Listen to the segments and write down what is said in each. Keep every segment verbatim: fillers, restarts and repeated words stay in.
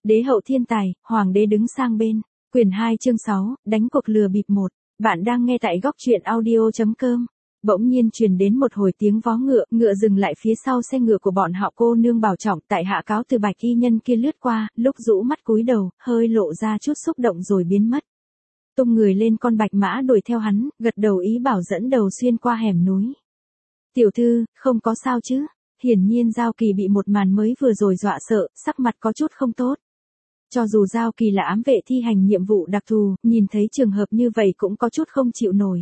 Đế hậu thiên tài, hoàng đế đứng sang bên. Quyển hai chương sáu, đánh cuộc lừa bịp một. Bạn đang nghe tại góc truyện audio chấm com. Bỗng nhiên truyền đến một hồi tiếng vó ngựa, ngựa dừng lại phía sau xe ngựa của bọn họ. Cô nương bảo trọng, tại hạ cáo từ. Bạch y nhân kia lướt qua, lúc rũ mắt cúi đầu, hơi lộ ra chút xúc động rồi biến mất. Tung người lên con bạch mã đuổi theo hắn, gật đầu ý bảo dẫn đầu xuyên qua hẻm núi. Tiểu thư, không có sao chứ? Hiển nhiên Giao Kỳ bị một màn mới vừa rồi dọa sợ, sắc mặt có chút không tốt. Cho dù Giao Kỳ là ám vệ thi hành nhiệm vụ đặc thù, nhìn thấy trường hợp như vậy cũng có chút không chịu nổi.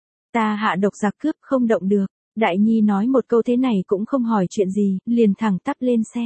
Ta hạ độc giặc cướp không động được. Đại Nhi nói một câu thế này cũng không hỏi chuyện gì, liền thẳng tắp lên xe.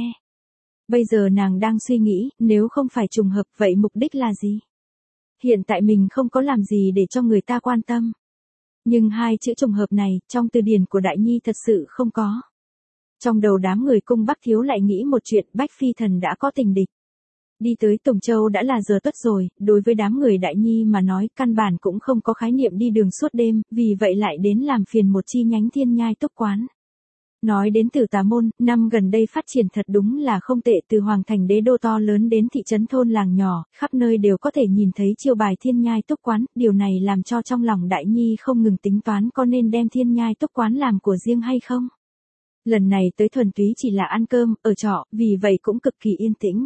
Bây giờ nàng đang suy nghĩ, nếu không phải trùng hợp vậy mục đích là gì? Hiện tại mình không có làm gì để cho người ta quan tâm. Nhưng hai chữ trùng hợp này, trong từ điển của Đại Nhi thật sự không có. Trong đầu đám người cung Bắc Thiếu lại nghĩ một chuyện, Bách Phi Thần đã có tình địch. Đi tới Tùng Châu đã là giờ tuất rồi, đối với đám người Đại Nhi mà nói căn bản cũng không có khái niệm đi đường suốt đêm, vì vậy lại đến làm phiền một chi nhánh Thiên Nhai Túc Quán. Nói đến Tử Tà Môn, năm gần đây phát triển thật đúng là không tệ, từ hoàng thành đế đô to lớn đến thị trấn thôn làng nhỏ, khắp nơi đều có thể nhìn thấy chiêu bài Thiên Nhai Túc Quán, điều này làm cho trong lòng Đại Nhi không ngừng tính toán có nên đem Thiên Nhai Túc Quán làm của riêng hay không. Lần này tới thuần túy chỉ là ăn cơm, ở trọ, vì vậy cũng cực kỳ yên tĩnh.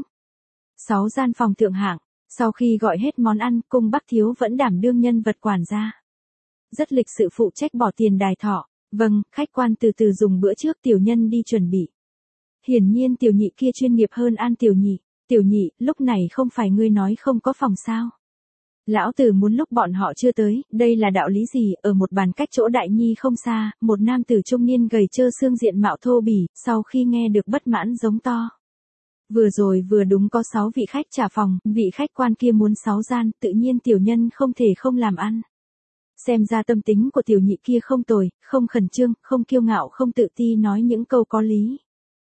Sáu gian phòng thượng hạng, sau khi gọi hết món ăn, cung Bắc Thiếu vẫn đảm đương nhân vật quản gia. Rất lịch sự phụ trách bỏ tiền đài thọ. Vâng, khách quan từ từ dùng bữa trước, tiểu nhân đi chuẩn bị. Hiển nhiên tiểu nhị kia chuyên nghiệp hơn An Tiểu Nhị. Tiểu nhị, lúc này không phải ngươi nói không có phòng sao? Lão tử muốn lúc bọn họ chưa tới, đây là đạo lý gì? Ở một bàn cách chỗ Đại Nhi không xa, một nam tử trung niên gầy trơ xương diện mạo thô bỉ, sau khi nghe được bất mãn giống to. Vừa rồi vừa đúng có sáu vị khách trả phòng, vị khách quan kia muốn sáu gian, tự nhiên tiểu nhân không thể không làm ăn. Xem ra tâm tính của tiểu nhị kia không tồi, không khẩn trương, không kiêu ngạo, không tự ti, nói những câu có lý.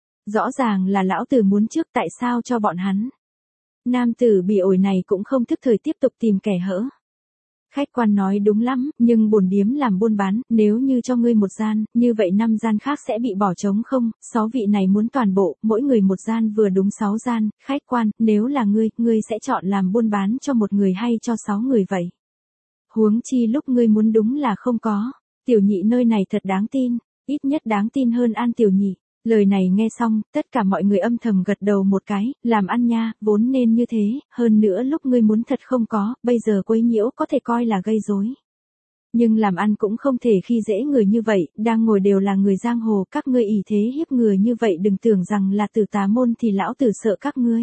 Rõ ràng là lão tử muốn trước, tại sao cho bọn hắn. Nam tử bị ổi này cũng không thức thời tiếp tục tìm kẻ hỡ. Khách quan nói đúng lắm, nhưng bổn điếm làm buôn bán, nếu như cho ngươi một gian, như vậy năm gian khác sẽ bị bỏ trống không, sáu vị này muốn toàn bộ, mỗi người một gian vừa đúng sáu gian, khách quan, nếu là ngươi, ngươi sẽ chọn làm buôn bán cho một người hay cho sáu người vậy? Huống chi lúc ngươi muốn đúng là không có. Tiểu nhị nơi này thật đáng tin, ít nhất đáng tin hơn An Tiểu Nhị. Lời này nghe xong, tất cả mọi người âm thầm gật đầu một cái, làm ăn nha, vốn nên như thế, hơn nữa lúc ngươi muốn thật không có, bây giờ quấy nhiễu có thể coi là gây rối. Nhưng làm ăn cũng không thể khi dễ người như vậy, đang ngồi đều là người giang hồ, các ngươi ỷ thế hiếp người như vậy đừng tưởng rằng là Tử Tà Môn thì lão tử sợ các ngươi.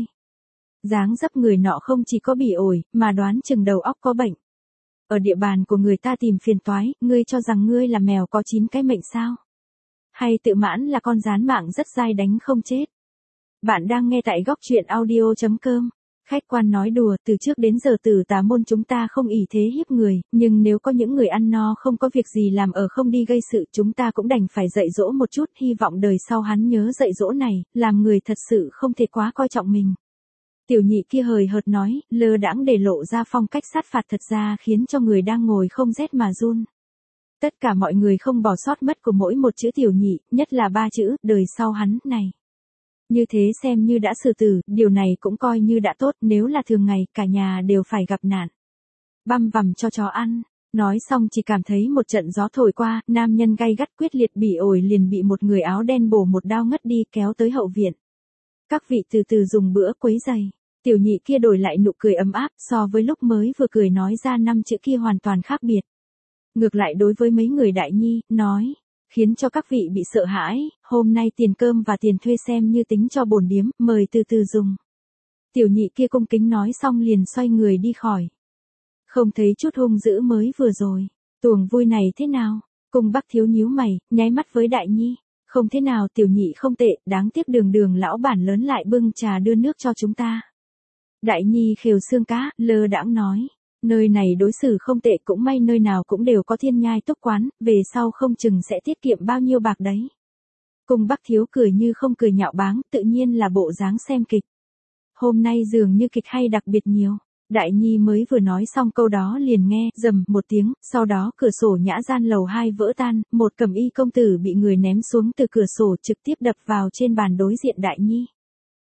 Dáng dấp người nọ không chỉ có bị ổi, mà đoán chừng đầu óc có bệnh. Ở địa bàn của người ta tìm phiền toái, ngươi cho rằng ngươi là mèo có chín cái mệnh sao? Hay tự mãn là con gián mạng rất dai đánh không chết? Bạn đang nghe tại góc truyện audio chấm com. Khách quan nói đùa, từ trước đến giờ Tử Tà Môn chúng ta không ỷ thế hiếp người, nhưng nếu có những người ăn no không có việc gì làm ở không đi gây sự, chúng ta cũng đành phải dạy dỗ một chút, hy vọng đời sau hắn nhớ dạy dỗ này, làm người thật sự không thể quá coi trọng mình. Tiểu nhị kia hời hợt nói, lơ đãng để lộ ra phong cách sát phạt thật ra khiến cho người đang ngồi không rét mà run. Tất cả mọi người không bỏ sót mất của mỗi một chữ tiểu nhị, nhất là ba chữ, đời sau hắn, này. Như thế xem như đã xử tử, điều này cũng coi như đã tốt, nếu là thường ngày, cả nhà đều phải gặp nạn. Băm vằm cho chó ăn, nói xong chỉ cảm thấy một trận gió thổi qua, nam nhân gay gắt quyết liệt bị ổi liền bị một người áo đen bổ một đao ngất đi kéo tới hậu viện. Các vị từ từ dùng bữa quấy giày. Tiểu nhị kia đổi lại nụ cười ấm áp, so với lúc mới vừa cười nói ra năm chữ kia hoàn toàn khác biệt. Ngược lại đối với mấy người Đại Nhi, nói, khiến cho các vị bị sợ hãi, hôm nay tiền cơm và tiền thuê xem như tính cho bổn điếm, mời từ từ dùng. Tiểu nhị kia cung kính nói xong liền xoay người đi khỏi. Không thấy chút hung dữ mới vừa rồi, tuồng vui này thế nào? Cung Bắc Thiếu nhíu mày, nháy mắt với Đại Nhi. Không thế nào, tiểu nhị không tệ, đáng tiếc đường đường lão bản lớn lại bưng trà đưa nước cho chúng ta. Đại Nhi khều xương cá, lơ đãng nói, nơi này đối xử không tệ, cũng may nơi nào cũng đều có Thiên Nhai Túc Quán, về sau không chừng sẽ tiết kiệm bao nhiêu bạc đấy. Cung Bắc Thiếu cười như không cười nhạo báng, tự nhiên là bộ dáng xem kịch. Hôm nay dường như kịch hay đặc biệt nhiều. Đại Nhi mới vừa nói xong câu đó liền nghe, rầm một tiếng, sau đó cửa sổ nhã gian lầu hai vỡ tan, một cẩm y công tử bị người ném xuống từ cửa sổ trực tiếp đập vào trên bàn đối diện Đại Nhi.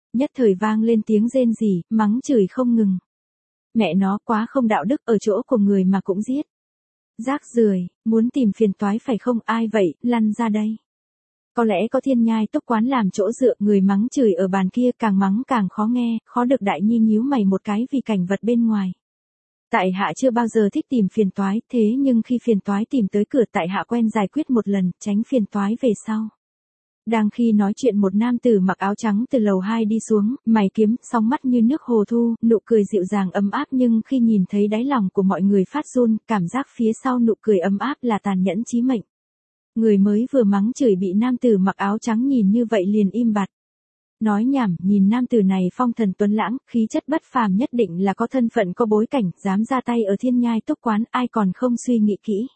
Nhất thời vang lên tiếng rên rỉ, mắng chửi không ngừng. Mẹ nó quá không đạo đức, ở chỗ của người mà cũng giết. Rác rưởi, muốn tìm phiền toái phải không, ai vậy, lăn ra đây. Có lẽ có Thiên Nhai Túc Quán làm chỗ dựa, người mắng chửi ở bàn kia càng mắng càng khó nghe, khó được Đại Nhi nhíu mày một cái vì cảnh vật bên ngoài. Tại hạ chưa bao giờ thích tìm phiền toái, thế nhưng khi phiền toái tìm tới cửa tại hạ quen giải quyết một lần, tránh phiền toái về sau. Đang khi nói chuyện một nam tử mặc áo trắng từ lầu hai đi xuống, mày kiếm, sóng mắt như nước hồ thu, nụ cười dịu dàng ấm áp, nhưng khi nhìn thấy đáy lòng của mọi người phát run, cảm giác phía sau nụ cười ấm áp là tàn nhẫn chí mệnh. Người mới vừa mắng chửi bị nam tử mặc áo trắng nhìn như vậy liền im bặt. Nói nhảm, nhìn nam tử này phong thần tuấn lãng, khí chất bất phàm, nhất định là có thân phận có bối cảnh, dám ra tay ở Thiên Nhai Túc Quán, ai còn không suy nghĩ kỹ.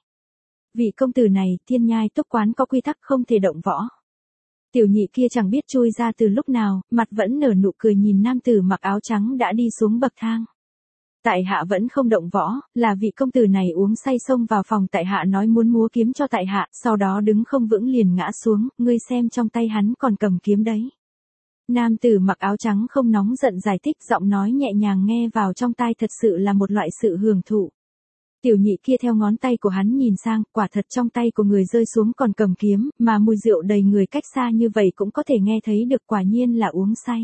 Vị công tử này, Thiên Nhai Túc Quán có quy tắc không thể động võ. Tiểu nhị kia chẳng biết chui ra từ lúc nào, mặt vẫn nở nụ cười nhìn nam tử mặc áo trắng đã đi xuống bậc thang. Tại hạ vẫn không động võ, là vị công tử này uống say xông vào phòng tại hạ nói muốn múa kiếm cho tại hạ, sau đó đứng không vững liền ngã xuống, ngươi xem trong tay hắn còn cầm kiếm đấy. Nam tử mặc áo trắng không nóng giận giải thích, giọng nói nhẹ nhàng nghe vào trong tai thật sự là một loại sự hưởng thụ. Tiểu nhị kia theo ngón tay của hắn nhìn sang, quả thật trong tay của người rơi xuống còn cầm kiếm, mà mùi rượu đầy người cách xa như vậy cũng có thể nghe thấy được, quả nhiên là uống say.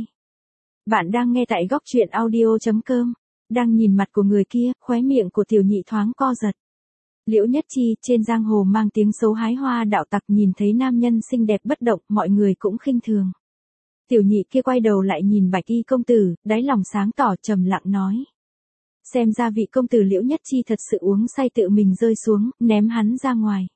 Bạn đang nghe tại góc truyện audio chấm com. Đang nhìn mặt của người kia, khóe miệng của tiểu nhị thoáng co giật. Liễu Nhất Chi, trên giang hồ mang tiếng xấu hái hoa đạo tặc, nhìn thấy nam nhân xinh đẹp bất động, mọi người cũng khinh thường. Tiểu nhị kia quay đầu lại nhìn Bạch Y công tử, đáy lòng sáng tỏ, trầm lặng nói. Xem ra vị công tử Liễu Nhất Chi thật sự uống say tự mình rơi xuống, ném hắn ra ngoài.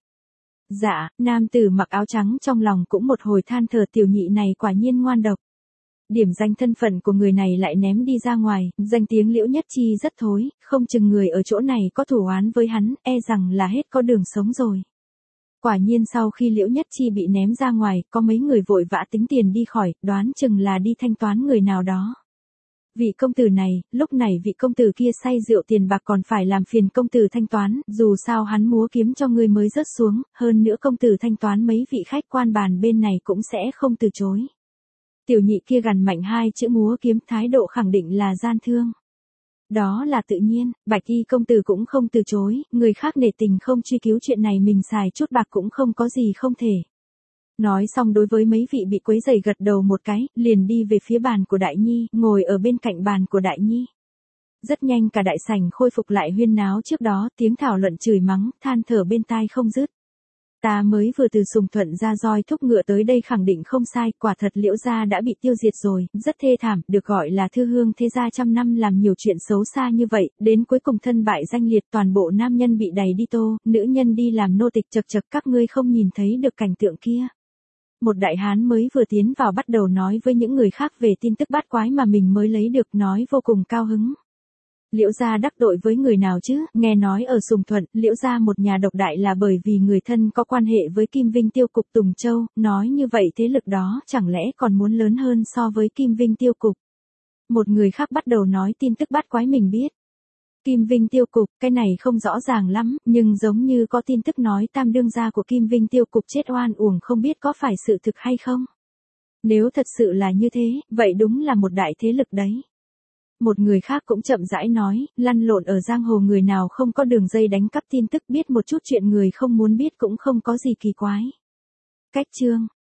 Dạ, nam tử mặc áo trắng trong lòng cũng một hồi than thở, tiểu nhị này quả nhiên ngoan độc. Điểm danh thân phận của người này lại ném đi ra ngoài, danh tiếng Liễu Nhất Chi rất thối, không chừng người ở chỗ này có thủ oán với hắn, e rằng là hết có đường sống rồi. Quả nhiên sau khi Liễu Nhất Chi bị ném ra ngoài, có mấy người vội vã tính tiền đi khỏi, đoán chừng là đi thanh toán người nào đó. Vị công tử này, lúc này vị công tử kia say rượu tiền bạc còn phải làm phiền công tử thanh toán, dù sao hắn múa kiếm cho ngươi mới rớt xuống, hơn nữa công tử thanh toán mấy vị khách quan bàn bên này cũng sẽ không từ chối. Tiểu nhị kia gằn mạnh hai chữ múa kiếm, thái độ khẳng định là gian thương. Đó là tự nhiên, Bạch Y công tử cũng không từ chối, người khác nể tình không truy cứu chuyện này mình xài chút bạc cũng không có gì không thể. Nói xong đối với mấy vị bị quấy rầy gật đầu một cái, liền đi về phía bàn của Đại Nhi, ngồi ở bên cạnh bàn của Đại Nhi. Rất nhanh cả đại sảnh khôi phục lại huyên náo trước đó, tiếng thảo luận chửi mắng, than thở bên tai không dứt. Ta mới vừa từ Sùng Thuận ra roi thúc ngựa tới đây khẳng định không sai, quả thật Liễu gia đã bị tiêu diệt rồi, rất thê thảm, được gọi là thư hương thế gia trăm năm làm nhiều chuyện xấu xa như vậy, đến cuối cùng thân bại danh liệt, toàn bộ nam nhân bị đày đi tô, nữ nhân đi làm nô tịch, chật chật, các ngươi không nhìn thấy được cảnh tượng kia. Một đại hán mới vừa tiến vào bắt đầu nói với những người khác về tin tức bát quái mà mình mới lấy được, nói vô cùng cao hứng. Liễu gia đắc tội với người nào chứ, nghe nói ở Sùng Thuận, Liễu gia một nhà độc đại là bởi vì người thân có quan hệ với Kim Vinh Tiêu Cục Tùng Châu, nói như vậy thế lực đó chẳng lẽ còn muốn lớn hơn so với Kim Vinh Tiêu Cục. Một người khác bắt đầu nói tin tức bát quái mình biết. Kim Vinh Tiêu Cục, cái này không rõ ràng lắm, nhưng giống như có tin tức nói tam đương gia của Kim Vinh Tiêu Cục chết oan uổng, không biết có phải sự thực hay không. Nếu thật sự là như thế, vậy đúng là một đại thế lực đấy. Một người khác cũng chậm rãi nói, lăn lộn ở giang hồ người nào không có đường dây đánh cắp tin tức, biết một chút chuyện người không muốn biết cũng không có gì kỳ quái. Cách chương